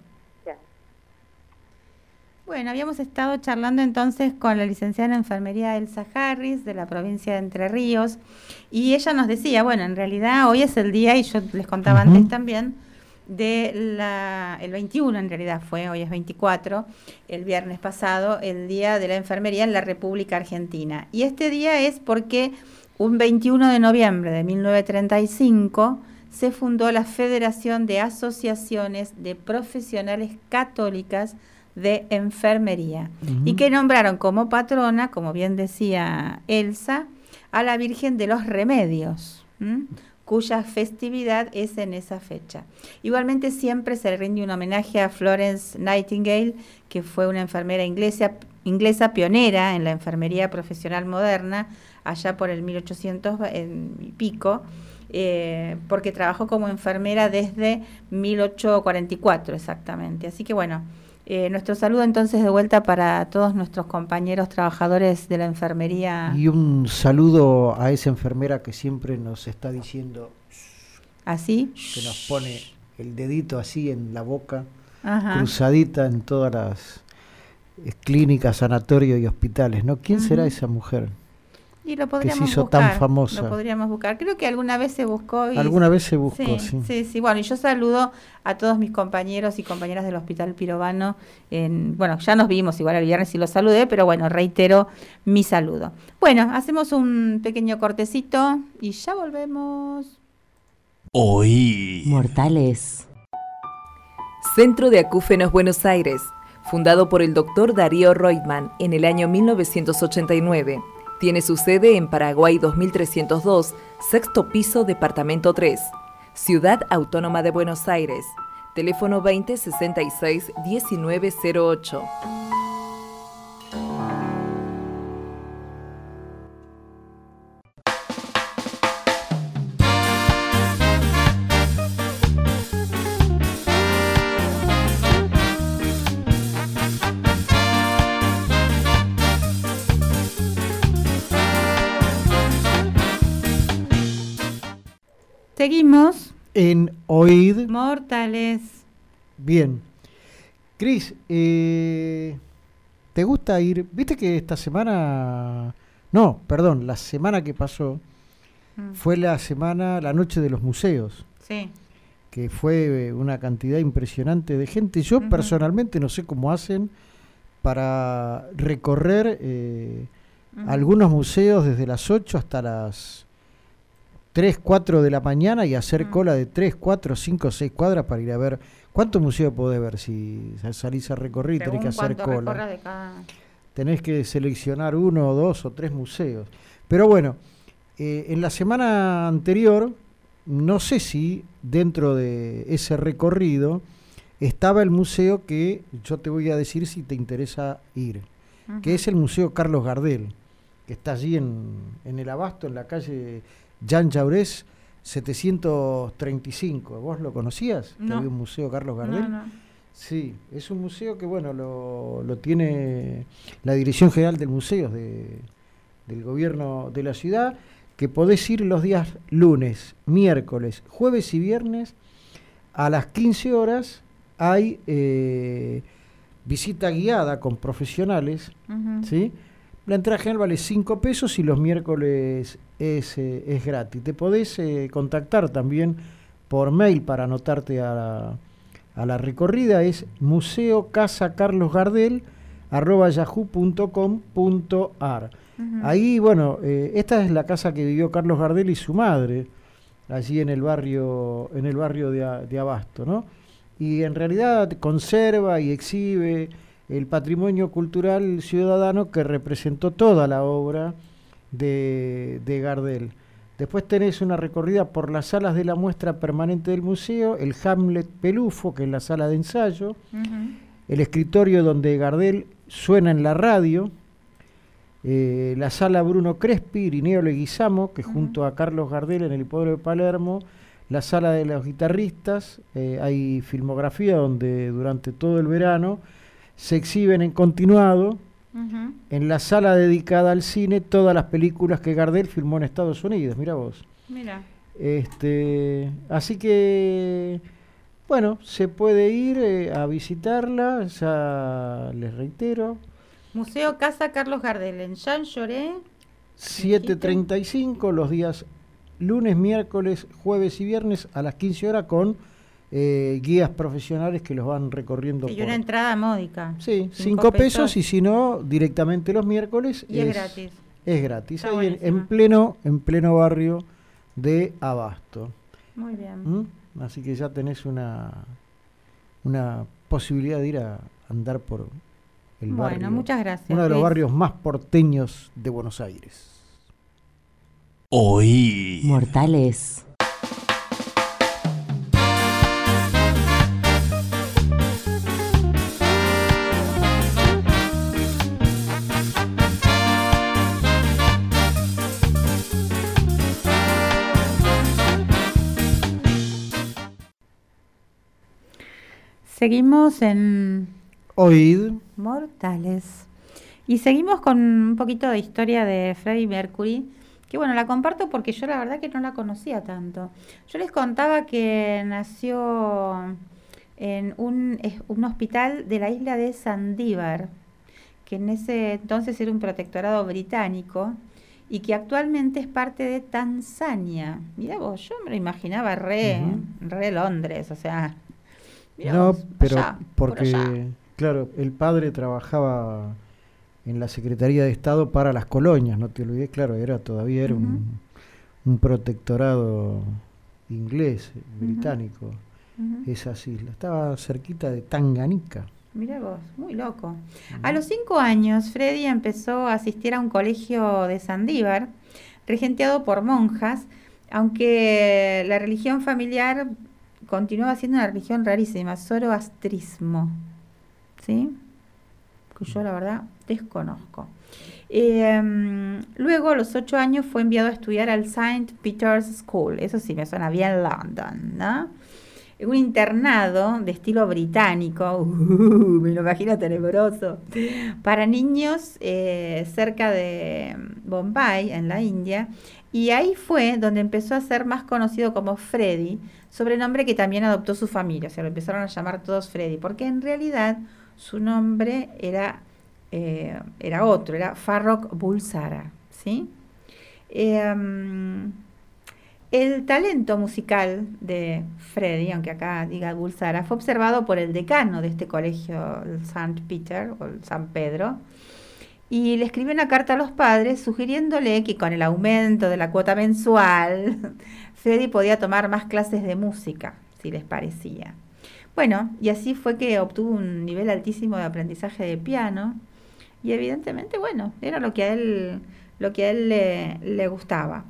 Bueno, habíamos estado charlando entonces con la licenciada en enfermería Elsa Harris de la provincia de Entre Ríos, y ella nos decía, bueno, en realidad hoy es el día, y yo les contaba uh-huh. antes también, de la, el veintiuno en realidad fue, hoy es veinticuatro, el viernes pasado, el Día de la Enfermería en la República Argentina. Y este día es porque un veintiuno de noviembre de mil novecientos treinta y cinco se fundó la Federación de Asociaciones de Profesionales Católicas de Enfermería, uh-huh. y que nombraron como patrona, como bien decía Elsa, a la Virgen de los Remedios, ¿m? cuya festividad es en esa fecha. Igualmente siempre se le rinde un homenaje a Florence Nightingale, que fue una enfermera inglesa, inglesa pionera en la enfermería profesional moderna, allá por el mil ochocientos y pico, eh, porque trabajó como enfermera desde mil ochocientos cuarenta y cuatro exactamente. Así que bueno, Eh, nuestro saludo entonces de vuelta para todos nuestros compañeros trabajadores de la enfermería. Y un saludo a esa enfermera que siempre nos está diciendo, ¿así? Que nos pone el dedito así en la boca, Ajá. cruzadita en todas las eh, clínicas, sanatorios y hospitales, ¿no? ¿Quién uh-huh. será esa mujer? Y lo podríamos que se hizo buscar, tan famosa. Lo podríamos buscar. Creo que alguna vez se buscó. Y alguna vez se buscó, sí, sí. Sí, sí. Bueno, y yo saludo a todos mis compañeros y compañeras del Hospital Pirovano. En, bueno, ya nos vimos igual el viernes y los saludé, pero bueno, reitero mi saludo. Bueno, hacemos un pequeño cortecito y ya volvemos. Hoy. Mortales. Centro de Acúfenos Buenos Aires, fundado por el doctor Darío Reutemann en el año mil novecientos ochenta y nueve. Tiene su sede en Paraguay dos mil trescientos dos, sexto piso, departamento tres. Ciudad Autónoma de Buenos Aires. Teléfono veinte sesenta y seis diecinueve cero ocho. Seguimos en Oíd Mortales. Bien. Cris, eh, ¿te gusta ir? Viste que esta semana, no, perdón, la semana que pasó mm. fue la semana, la noche de los museos. Sí. Que fue una cantidad impresionante de gente. Yo uh-huh. personalmente no sé cómo hacen para recorrer eh, uh-huh. algunos museos desde las ocho hasta las tres, cuatro de la mañana y hacer uh-huh. cola de tres, cuatro, cinco, seis cuadras para ir a ver. ¿Cuántos museos podés ver si salís a recorrer y tenés que hacer cola? De cada... Tenés que seleccionar uno, dos o tres museos. Pero bueno, eh, en la semana anterior, no sé si dentro de ese recorrido estaba el museo que yo te voy a decir si te interesa ir, uh-huh. que es el Museo Carlos Gardel, que está allí en, en el Abasto, en la calle Jean Jaurès setecientos treinta y cinco. ¿Vos lo conocías? No. Que había un museo Carlos Gardel. No, no. Sí, es un museo que bueno lo, lo tiene la Dirección General del Museos de, del Gobierno de la ciudad, que podés ir los días lunes, miércoles, jueves y viernes a las quince horas. Hay eh, visita guiada con profesionales, uh-huh. ¿sí? La entrada general vale cinco pesos y los miércoles es, eh, es gratis. Te podés eh, contactar también por mail para anotarte a la, a la recorrida. Es museo casa carlos gardel arroba yahoo punto com punto ar. Uh-huh. Ahí, bueno, eh, esta es la casa que vivió Carlos Gardel y su madre, allí en el barrio, en el barrio de, de Abasto, ¿no? Y en realidad conserva y exhibe el patrimonio cultural ciudadano que representó toda la obra de, de Gardel. Después tenés una recorrida por las salas de la muestra permanente del museo, el Hamlet Pelufo, que es la sala de ensayo, uh-huh. el escritorio donde Gardel suena en la radio, eh, la sala Bruno Crespi, Irineo Leguizamo, que uh-huh. junto a Carlos Gardel en el Hipódromo de Palermo, la sala de los guitarristas, eh, hay filmografía donde durante todo el verano se exhiben en continuado, uh-huh. en la sala dedicada al cine, todas las películas que Gardel filmó en Estados Unidos, mira vos. Mira. Este, así que, bueno, se puede ir eh, a visitarla, ya les reitero. Museo Casa Carlos Gardel, en Jean Lloré. siete treinta y cinco, los días lunes, miércoles, jueves y viernes a las quince horas con eh, guías profesionales que los van recorriendo. Y por... una entrada módica. Sí, cinco pesos, pesos y si no, directamente los miércoles. Y es, es gratis. Es gratis, ahí en, en, pleno, en pleno barrio de Abasto. Muy bien. ¿Mm? Así que ya tenés una, una posibilidad de ir a andar por el bueno, barrio. Bueno, muchas gracias. Uno de los Luis. barrios más porteños de Buenos Aires. Hoy. Mortales. Seguimos en Oíd Mortales. Y seguimos con un poquito de historia de Freddie Mercury, que bueno, la comparto porque yo la verdad que no la conocía tanto. Yo les contaba que nació en un, un hospital de la isla de Sandívar, que en ese entonces era un protectorado británico y que actualmente es parte de Tanzania. Mirá vos, yo me lo imaginaba re, uh-huh. re Londres, o sea... No, vos, pero allá, porque, por allá. Claro, el padre trabajaba en la Secretaría de Estado para las colonias, no te olvides, claro, era todavía era uh-huh. un, un protectorado inglés, británico, uh-huh. esas islas. Estaba cerquita de Tanganica. Mirá vos, muy loco. Uh-huh. A los cinco años, Freddie empezó a asistir a un colegio de Sandívar, regenteado por monjas, aunque la religión familiar continuaba siendo una religión rarísima, zoroastrismo, ¿sí? Que yo la verdad desconozco. Eh, um, luego, a los ocho años, fue enviado a estudiar al Saint Peter's School, eso sí me suena bien London, ¿no? Un internado de estilo británico, uh, me lo imagino tenebroso, para niños eh, cerca de Bombay, en la India, y ahí fue donde empezó a ser más conocido como Freddie, sobrenombre que también adoptó su familia, o sea, lo empezaron a llamar todos Freddie, porque en realidad su nombre era, eh, era otro, era Farrokh Bulsara, ¿sí? Eh, um, el talento musical de Freddie, aunque acá diga Bulsara, fue observado por el decano de este colegio, el Saint Peter, o el San Pedro, y le escribió una carta a los padres sugiriéndole que con el aumento de la cuota mensual, Freddie podía tomar más clases de música, si les parecía. Bueno, y así fue que obtuvo un nivel altísimo de aprendizaje de piano, y evidentemente, bueno, era lo que a él, lo que a él le, le gustaba.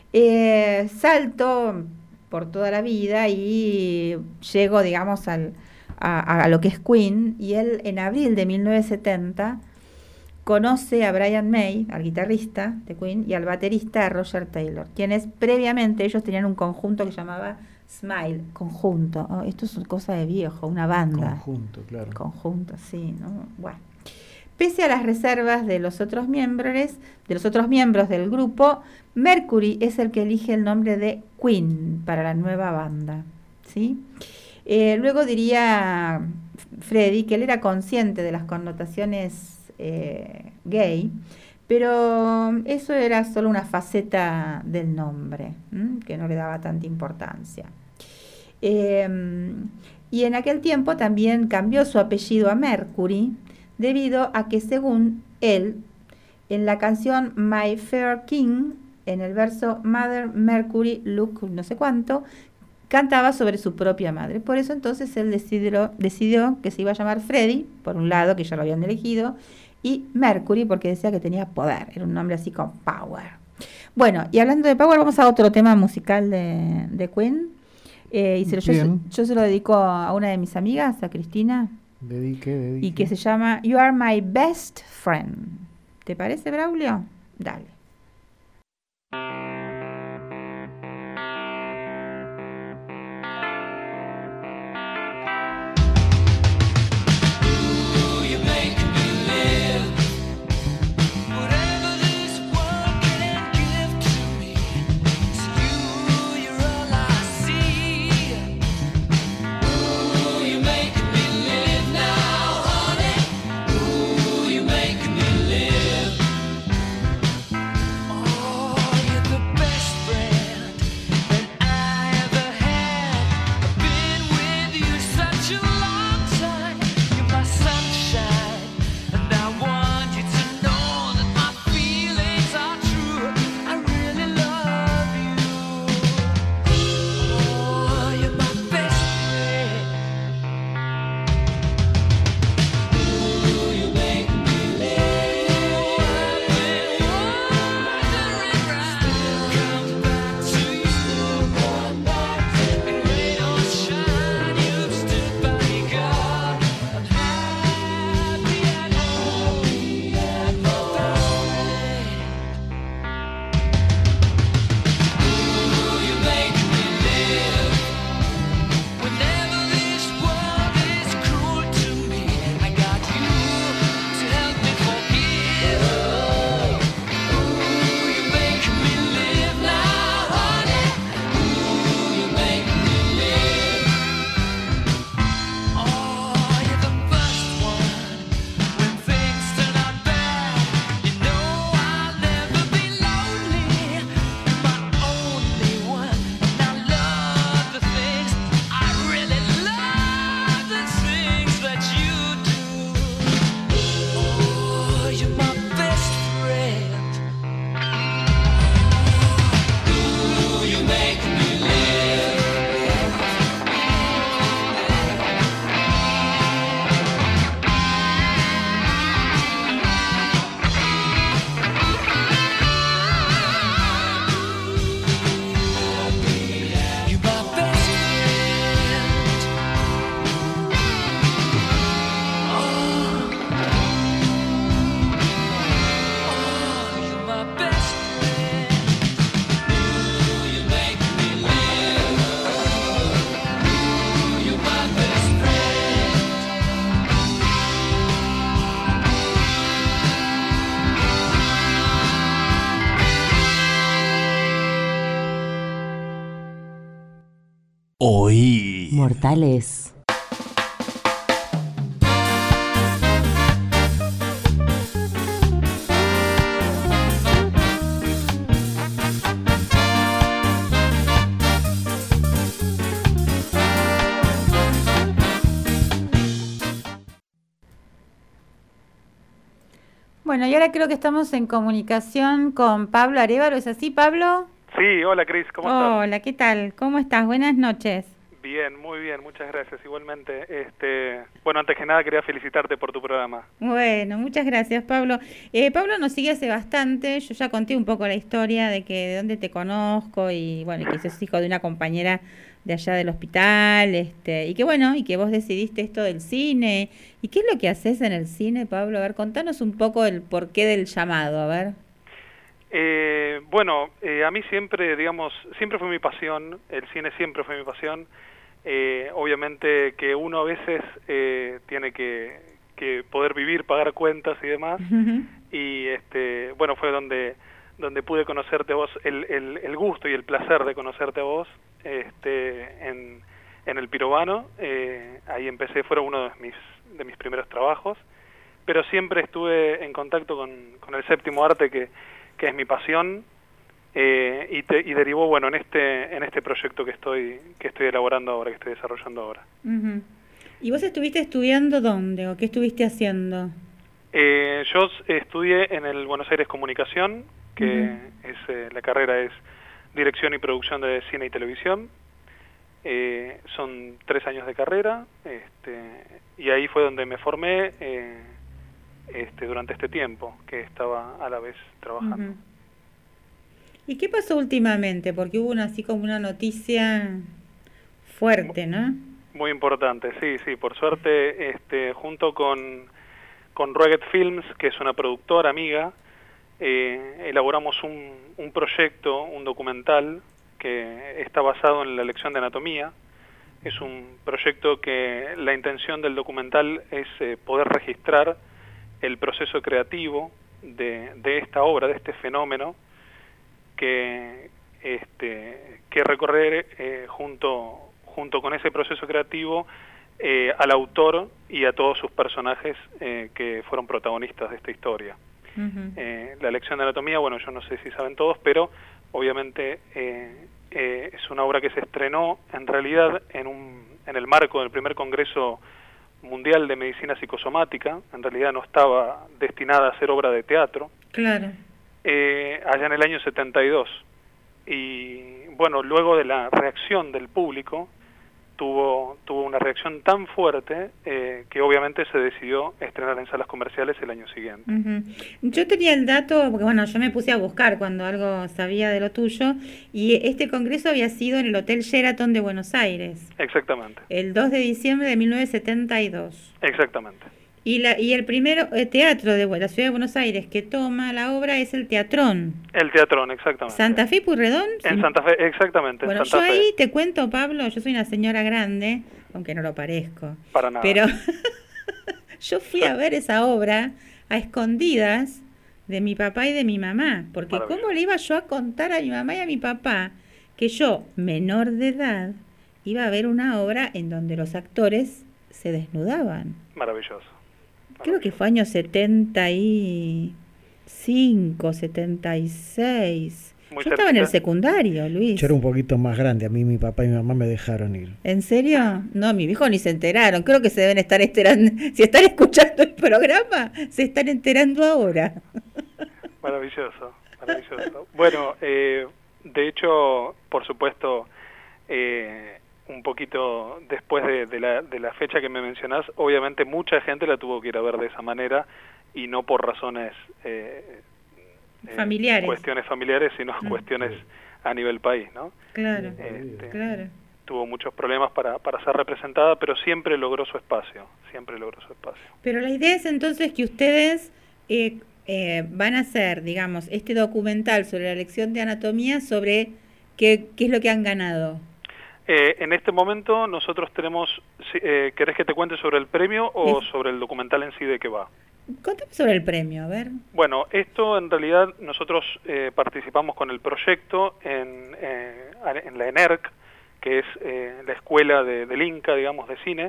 Eh, salto por toda la vida y llego, digamos, al, a, a lo que es Queen, y él en abril de mil novecientos setenta conoce a Brian May, al guitarrista de Queen, y al baterista Roger Taylor, quienes previamente ellos tenían un conjunto que llamaba Smile, conjunto. Oh, esto es una cosa de viejo, una banda. Conjunto, claro. Conjunto, sí, ¿no? Bueno. Pese a las reservas de los otros miembros, de los otros miembros del grupo, Mercury es el que elige el nombre de Queen para la nueva banda, ¿sí? Eh, luego diría Freddie que él era consciente de las connotaciones eh, gay, pero eso era solo una faceta del nombre, ¿m? que no le daba tanta importancia. Eh, y en aquel tiempo también cambió su apellido a Mercury, debido a que, según él, en la canción My Fair King, en el verso Mother Mercury Look no sé cuánto, cantaba sobre su propia madre. Por eso entonces él decidió, decidió que se iba a llamar Freddie, por un lado, que ya lo habían elegido, y Mercury porque decía que tenía poder, era un nombre así con power. Bueno, y hablando de Power, vamos a otro tema musical de, de Queen. Eh, y se lo, yo, yo se lo dedico a una de mis amigas, a Cristina. Dedique, dedique. Y que se llama You Are My Best Friend. ¿Te parece, Braulio? Dale. Hoy. Mortales. Bueno, y ahora creo que estamos en comunicación con Pablo Arévalo. ¿Es así, Pablo? Sí, hola Cris, ¿cómo estás? Hola, ¿qué tal? ¿Cómo estás? Buenas noches. Bien, muy bien, muchas gracias. Igualmente, este, bueno, antes que nada quería felicitarte por tu programa. Bueno, muchas gracias, Pablo. Eh, Pablo nos sigue hace bastante. Yo ya conté un poco la historia de que de dónde te conozco y bueno, que sos hijo de una compañera de allá del hospital, este, y que bueno, y que vos decidiste esto del cine. ¿Y qué es lo que haces en el cine, Pablo? A ver, contanos un poco el porqué del llamado, a ver. Eh, bueno, eh, a mí siempre, digamos, siempre fue mi pasión, el cine siempre fue mi pasión. Eh, obviamente que uno a veces eh, tiene que, que poder vivir, pagar cuentas y demás. Uh-huh. Y este, bueno, fue donde donde pude conocerte a vos, el, el, el gusto y el placer de conocerte a vos, este, en, en el Pirobano. Eh, ahí empecé, fueron uno de mis de mis primeros trabajos, pero siempre estuve en contacto con, con el séptimo arte, que que es mi pasión, eh, y, te, y derivó, bueno, en este en este proyecto que estoy que estoy elaborando ahora, que estoy desarrollando ahora. Uh-huh. ¿Y vos estuviste estudiando dónde o qué estuviste haciendo? Eh, yo estudié en el Buenos Aires Comunicación, que uh-huh. es eh, la carrera es Dirección y Producción de Cine y Televisión. Eh, son tres años de carrera, este, y ahí fue donde me formé, eh, Este, durante este tiempo que estaba a la vez trabajando. Uh-huh. ¿Y qué pasó últimamente? Porque hubo una, así como una noticia fuerte, ¿no? Muy importante, sí, sí. Por suerte, este, junto con, con Rugged Films, que es una productora amiga, eh, elaboramos un, un proyecto, un documental, que está basado en la lección de anatomía. Es un proyecto que la intención del documental es eh, poder registrar el proceso creativo de, de esta obra, de este fenómeno, que, este, que recorrer eh, junto, junto con ese proceso creativo eh, al autor y a todos sus personajes eh, que fueron protagonistas de esta historia. Uh-huh. eh, la lección de anatomía, bueno, yo no sé si saben todos, pero obviamente eh, eh, es una obra que se estrenó en realidad en, un, en el marco del primer Congreso Mundial de Medicina Psicosomática. En realidad no estaba destinada a ser obra de teatro. Claro. Eh, allá en el año setenta y dos. Y bueno, luego de la reacción del público, tuvo tuvo una reacción tan fuerte eh, que obviamente se decidió estrenar en salas comerciales el año siguiente. Uh-huh. Yo tenía el dato, porque bueno, yo me puse a buscar cuando algo sabía de lo tuyo, y este congreso había sido en el Hotel Sheraton de Buenos Aires. Exactamente. El dos de diciembre de mil novecientos setenta y dos. Exactamente. Y, la, y el primer eh, teatro de la ciudad de Buenos Aires que toma la obra es el Teatrón. El Teatrón, exactamente. ¿Santa Fe y Pueyrredón? En Santa Fe, exactamente. Bueno, Santa yo Fe. ahí te cuento, Pablo, yo soy una señora grande, aunque no lo parezco. Para nada. Pero yo fui a ver esa obra a escondidas de mi papá y de mi mamá. Porque ¿cómo le iba yo a contar a mi mamá y a mi papá que yo, menor de edad, iba a ver una obra en donde los actores se desnudaban? Maravilloso. Creo que fue año setenta y cinco, setenta y seis. Muy Yo cerquita. Estaba en el secundario, Luis. Yo era un poquito más grande, a mí mi papá y mi mamá me dejaron ir. ¿En serio? No, mi hijo ni se enteraron. Creo que se deben estar enterando. Si están escuchando el programa, se están enterando ahora. Maravilloso, maravilloso. Bueno, eh, de hecho, por supuesto, eh, un poquito después de, de, la, de la fecha que me mencionás, obviamente mucha gente la tuvo que ir a ver de esa manera y no por razones eh, familiares, eh, cuestiones familiares, sino mm. cuestiones a nivel país, ¿no? Claro, este, claro. Tuvo muchos problemas para, para ser representada, pero siempre logró su espacio, siempre logró su espacio. Pero la idea es entonces que ustedes eh, eh, van a hacer, digamos, este documental sobre la lección de anatomía, sobre qué, qué es lo que han ganado. Eh, en este momento nosotros tenemos, eh, ¿querés que te cuente sobre el premio o es... sobre el documental en sí de qué va? Contame sobre el premio, a ver. Bueno, esto en realidad nosotros eh, participamos con el proyecto en, eh, en la ENERC, que es eh, la escuela de, del Inca, digamos, de cine,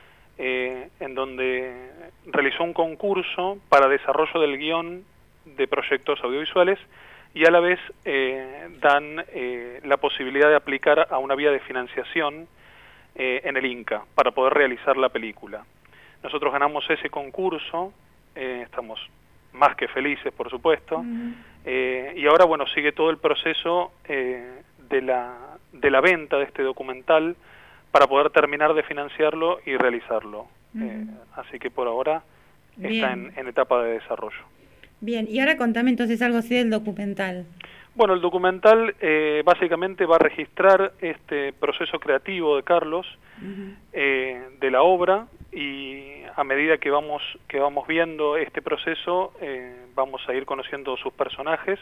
eh, en donde realizó un concurso para desarrollo del guión de proyectos audiovisuales, y a la vez eh, dan eh, la posibilidad de aplicar a una vía de financiación eh, en el Inca para poder realizar la película. Nosotros ganamos ese concurso, eh, estamos más que felices, por supuesto, uh-huh. eh, y ahora, bueno, sigue todo el proceso eh, de la, de la venta de este documental para poder terminar de financiarlo y realizarlo. Uh-huh. eh, así que por ahora Bien. está en, en etapa de desarrollo. Bien, y ahora contame entonces algo así del documental. Bueno, el documental eh, básicamente va a registrar este proceso creativo de Carlos, uh-huh. eh, de la obra, y a medida que vamos que vamos viendo este proceso, eh, vamos a ir conociendo sus personajes,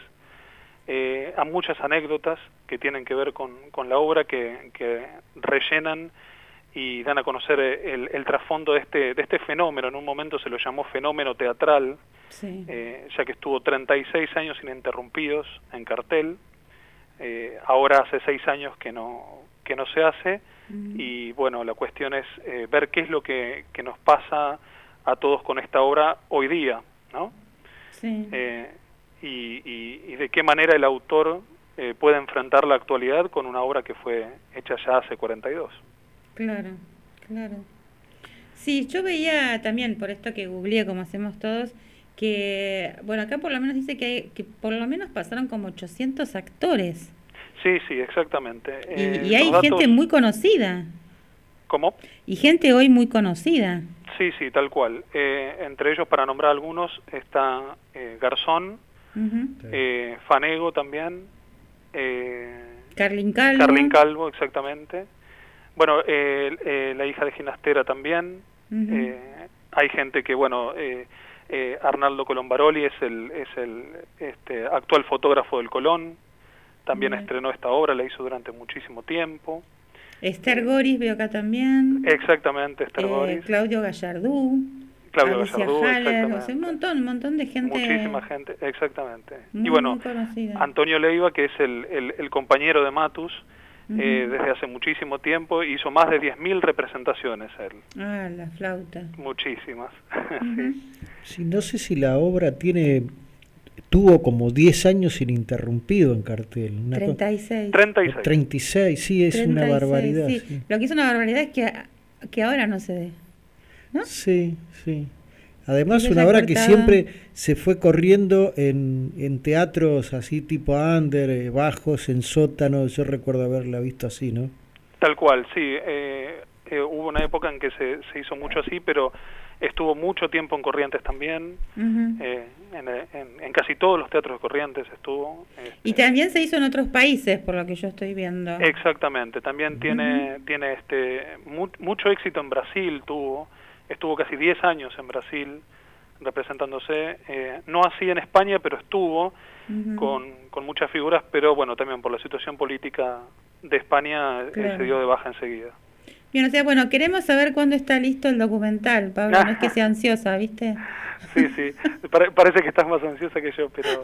eh, a muchas anécdotas que tienen que ver con, con la obra, que, que rellenan y dan a conocer el, el trasfondo de este, de este fenómeno. En un momento se lo llamó fenómeno teatral, sí. eh, ya que estuvo treinta y seis años ininterrumpidos en cartel. Eh, ahora hace seis años que no, que no se hace, uh-huh. y bueno, la cuestión es eh, ver qué es lo que, que nos pasa a todos con esta obra hoy día, ¿no? Sí. Eh, y, y, y de qué manera el autor eh, puede enfrentar la actualidad con una obra que fue hecha ya hace cuarenta y dos. Claro, claro. Sí, yo veía también, por esto que googleé como hacemos todos, que, bueno, acá por lo menos dice que, hay, que por lo menos pasaron como ochocientos actores. Sí, sí, exactamente. Y, eh, y hay gente datos... muy conocida. ¿Cómo? Y gente hoy muy conocida. Sí, sí, tal cual. Eh, entre ellos, para nombrar algunos, está eh, Garzón, uh-huh. eh, Fanego también, Eh, Carlin Calvo. Carlin Calvo, exactamente. Bueno, eh, eh, la hija de Ginastera también. Uh-huh. eh, hay gente que, bueno, eh, eh, Arnaldo Colombaroli es el, es el este, actual fotógrafo del Colón. También uh-huh. estrenó esta obra, la hizo durante muchísimo tiempo. Esther Goris veo acá también. Exactamente, Esther eh, Goris. Claudio Gallardú. Claudio Alicia Gallardú, Haller, exactamente. O sea, un montón, un montón de gente. Muchísima gente, exactamente. Muy, y bueno, muy conocida. Antonio Leiva, que es el, el, el compañero de Matus, uh-huh. eh, desde hace muchísimo tiempo, hizo más de diez mil representaciones él. Ah, la flauta. Muchísimas. Uh-huh. sí. Sí, no sé si la obra tiene... Tuvo como diez años ininterrumpido en cartel. Una treinta y seis. treinta y seis. treinta y seis, sí, es treinta y seis, una barbaridad. Sí. Sí. Lo que es una barbaridad es que, que ahora no se ve, ¿no? Sí, sí. Además, Ella una obra que cortada. siempre se fue corriendo en, en teatros así tipo under, eh, bajos, en sótanos. Yo recuerdo haberla visto así, ¿no? Tal cual, sí. Eh, eh, hubo una época en que se, se hizo mucho así, pero estuvo mucho tiempo en Corrientes también. Uh-huh. eh, en, en, en casi todos los teatros de Corrientes estuvo. Este, y también se hizo en otros países, por lo que yo estoy viendo. Exactamente. También uh-huh. tiene tiene este mu mucho éxito en Brasil, tuvo. Estuvo casi diez años en Brasil representándose, eh, no así en España, pero estuvo uh-huh. con, con muchas figuras, pero bueno, también por la situación política de España claro. eh, se dio de baja enseguida. Bien, o sea, bueno, queremos saber cuándo está listo el documental, Pablo, no es que sea ansiosa, ¿viste? Sí, sí, Pare parece que estás más ansiosa que yo, pero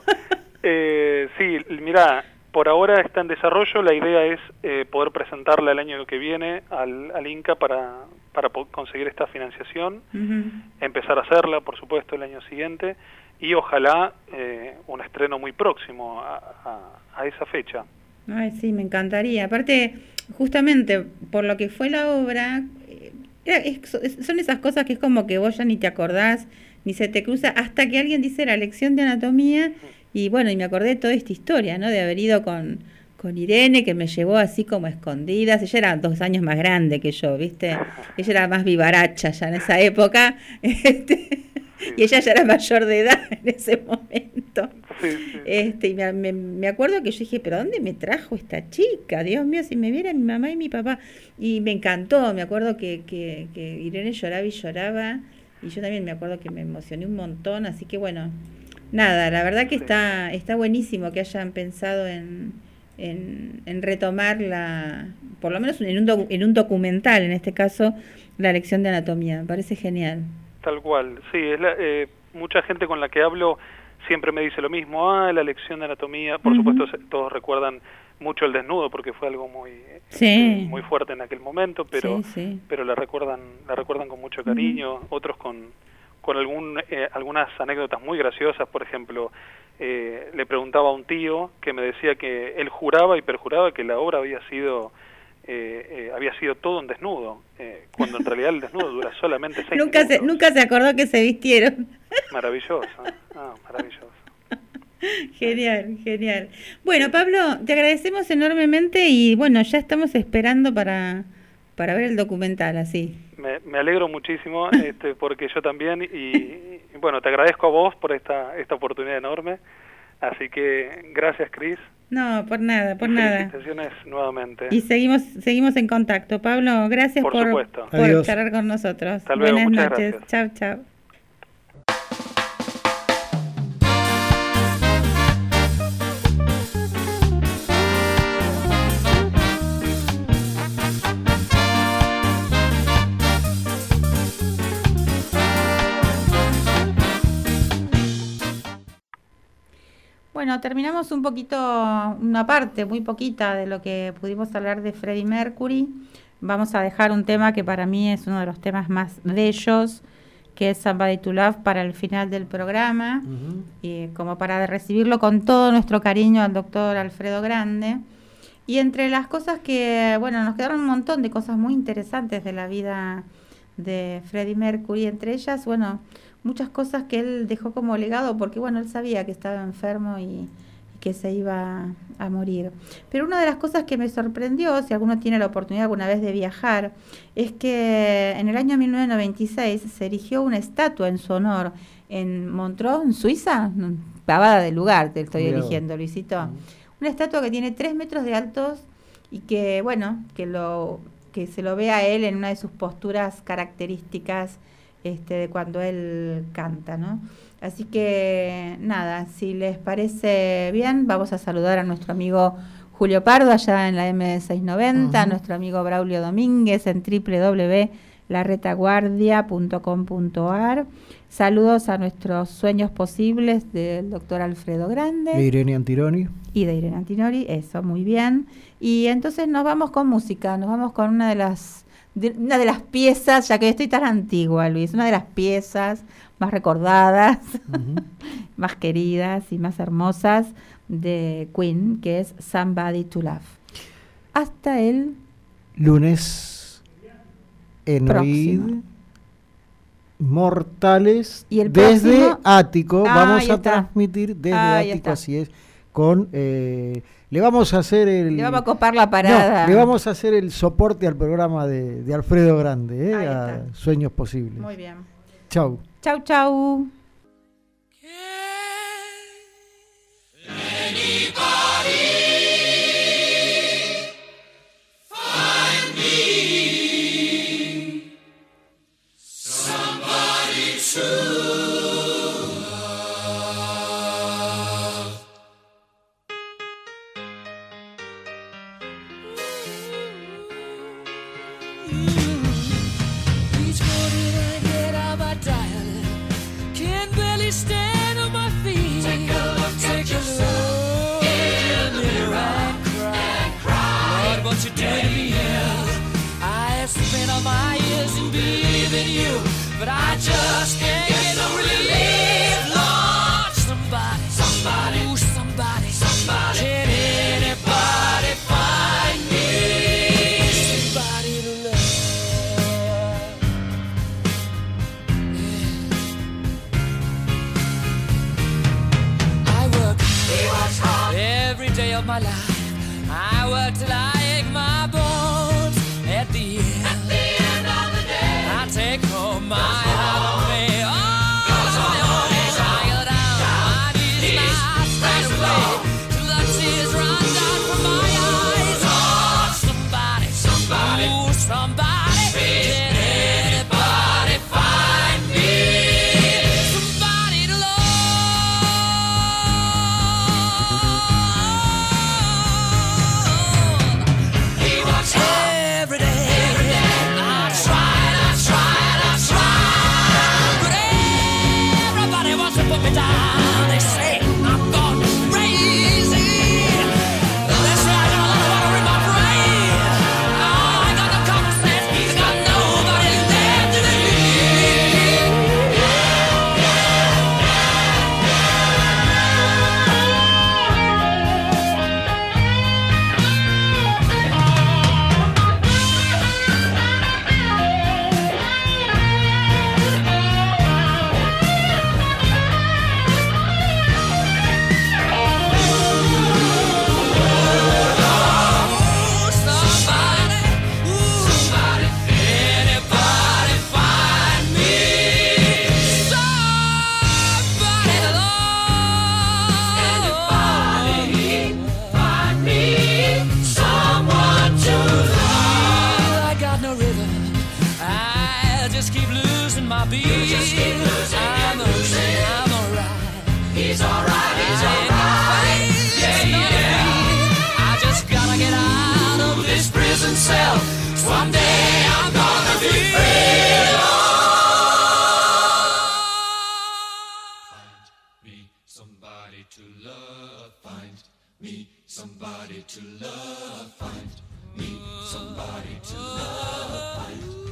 eh, sí, mira, por ahora está en desarrollo, la idea es eh, poder presentarla el año que viene al, al Inca para... para conseguir esta financiación, uh-huh. empezar a hacerla, por supuesto, el año siguiente, y ojalá eh, un estreno muy próximo a, a, a esa fecha. Ay, sí, me encantaría. Aparte, justamente, por lo que fue la obra, era, es, son esas cosas que es como que vos ya ni te acordás, ni se te cruza, hasta que alguien dice la lección de anatomía, y bueno, y me acordé de toda esta historia, ¿no? De haber ido con... con Irene, que me llevó así como escondidas. Ella era dos años más grande que yo, ¿viste? Ella era más vivaracha ya en esa época. Este, y ella ya era mayor de edad en ese momento. Sí, sí. Este, y me, me, me acuerdo que yo dije, ¿pero dónde me trajo esta chica? Dios mío, si me viera mi mamá y mi papá. Y me encantó, me acuerdo que, que, que Irene lloraba y lloraba. Y yo también me acuerdo que me emocioné un montón. Así que bueno, nada, la verdad que sí. está, está buenísimo que hayan pensado en... En, en retomar la, por lo menos en un, docu, en un documental, en este caso, la lección de anatomía. Me parece genial. Tal cual, sí, es la, eh, mucha gente con la que hablo siempre me dice lo mismo, ah, la lección de anatomía, por uh-huh. supuesto todos recuerdan mucho el desnudo porque fue algo muy sí. eh, muy fuerte en aquel momento, pero sí, sí. pero la recuerdan la recuerdan con mucho cariño, uh-huh. otros con con algún eh, algunas anécdotas muy graciosas, por ejemplo, eh, le preguntaba a un tío que me decía que él juraba y perjuraba que la obra había sido eh, eh, había sido todo un desnudo, eh, cuando en realidad el desnudo dura solamente seis nunca minutos. Se, nunca se acordó que se vistieron. Maravilloso, ah, maravilloso. Genial, genial. Bueno, Pablo, te agradecemos enormemente y bueno, ya estamos esperando para, para ver el documental, así. Me, me alegro muchísimo, este, porque yo también, y, y bueno, te agradezco a vos por esta, esta oportunidad enorme, así que gracias, Cris. No, por nada, por y nada. Felicitaciones nuevamente. Y seguimos seguimos en contacto. Pablo, gracias por, por, por charlar con nosotros. Hasta luego, buenas muchas noches. Gracias. Chao, chao. Bueno, terminamos un poquito, una parte muy poquita de lo que pudimos hablar de Freddie Mercury. Vamos a dejar un tema que para mí es uno de los temas más bellos, que es Somebody to Love, para el final del programa, uh-huh. y como para recibirlo con todo nuestro cariño al doctor Alfredo Grande. Y entre las cosas que, bueno, nos quedaron un montón de cosas muy interesantes de la vida de Freddie Mercury, entre ellas, bueno, muchas cosas que él dejó como legado, porque bueno, él sabía que estaba enfermo y, y que se iba a morir. Pero una de las cosas que me sorprendió, si alguno tiene la oportunidad alguna vez de viajar, es que en el año mil novecientos noventa y seis se erigió una estatua en su honor en Montreux, en Suiza, pavada del lugar, te estoy Mirá. eligiendo, Luisito. Uh-huh. una estatua que tiene tres metros de altos y que, bueno, que lo que se lo ve a él en una de sus posturas características este, de cuando él canta, ¿no? Así que, nada, si les parece bien, vamos a saludar a nuestro amigo Julio Pardo, allá en la eme seiscientos noventa, uh-huh. a nuestro amigo Braulio Domínguez en doble u doble u doble u punto la retaguardia punto com punto a r. Saludos a nuestros sueños posibles del doctor Alfredo Grande. De Irene Antinori. Y de Irene Antinori, eso, muy bien. Y entonces nos vamos con música, nos vamos con una de las de, una de las piezas, ya que estoy tan antigua, Luis, una de las piezas más recordadas, uh-huh. más queridas y más hermosas de Queen, que es Somebody to Love. Hasta el lunes en Oíd Mortales y el desde próximo, Ático. ah, vamos a está. transmitir desde ah, Ático, así es, con eh, le vamos a hacer el le vamos a copar la parada. No, le vamos a hacer el soporte al programa de, de Alfredo Grande, eh, a Sueños Posibles. Muy bien. Chau. Chau, chau. But I just can't get no relief, Lord. Somebody, somebody, ooh, somebody, somebody. Can anybody find me somebody to love? Yeah. I work, he works hard every day of my life. I work till I ache my bones. At the end, at the end of the day, I take home my heart of me. Oh, I go down, my knees, my straight away, till the tears run down from my eyes. Oh, somebody, somebody, ooh, somebody, can anybody find me somebody to love? He works hard every day. Every day. I tried, I tried, I tried, but everybody wants to put me down. They say I'm gone crazy. They say I got a lot of water in my brain. Oh, I got no common sense. I got nobody there to believe. Ooh, somebody, ooh, somebody, anybody find me somebody to love? Anybody find me someone to love? I got no rhythm. I just keep losing my beat. Just keep losing, I'm losing. I'm alright. He's alright. He's alright. Yeah, yeah. I just gotta get out of this prison cell. Someday I'm gonna be free. Find me somebody to love. Find me somebody to love. Find me somebody to love. Find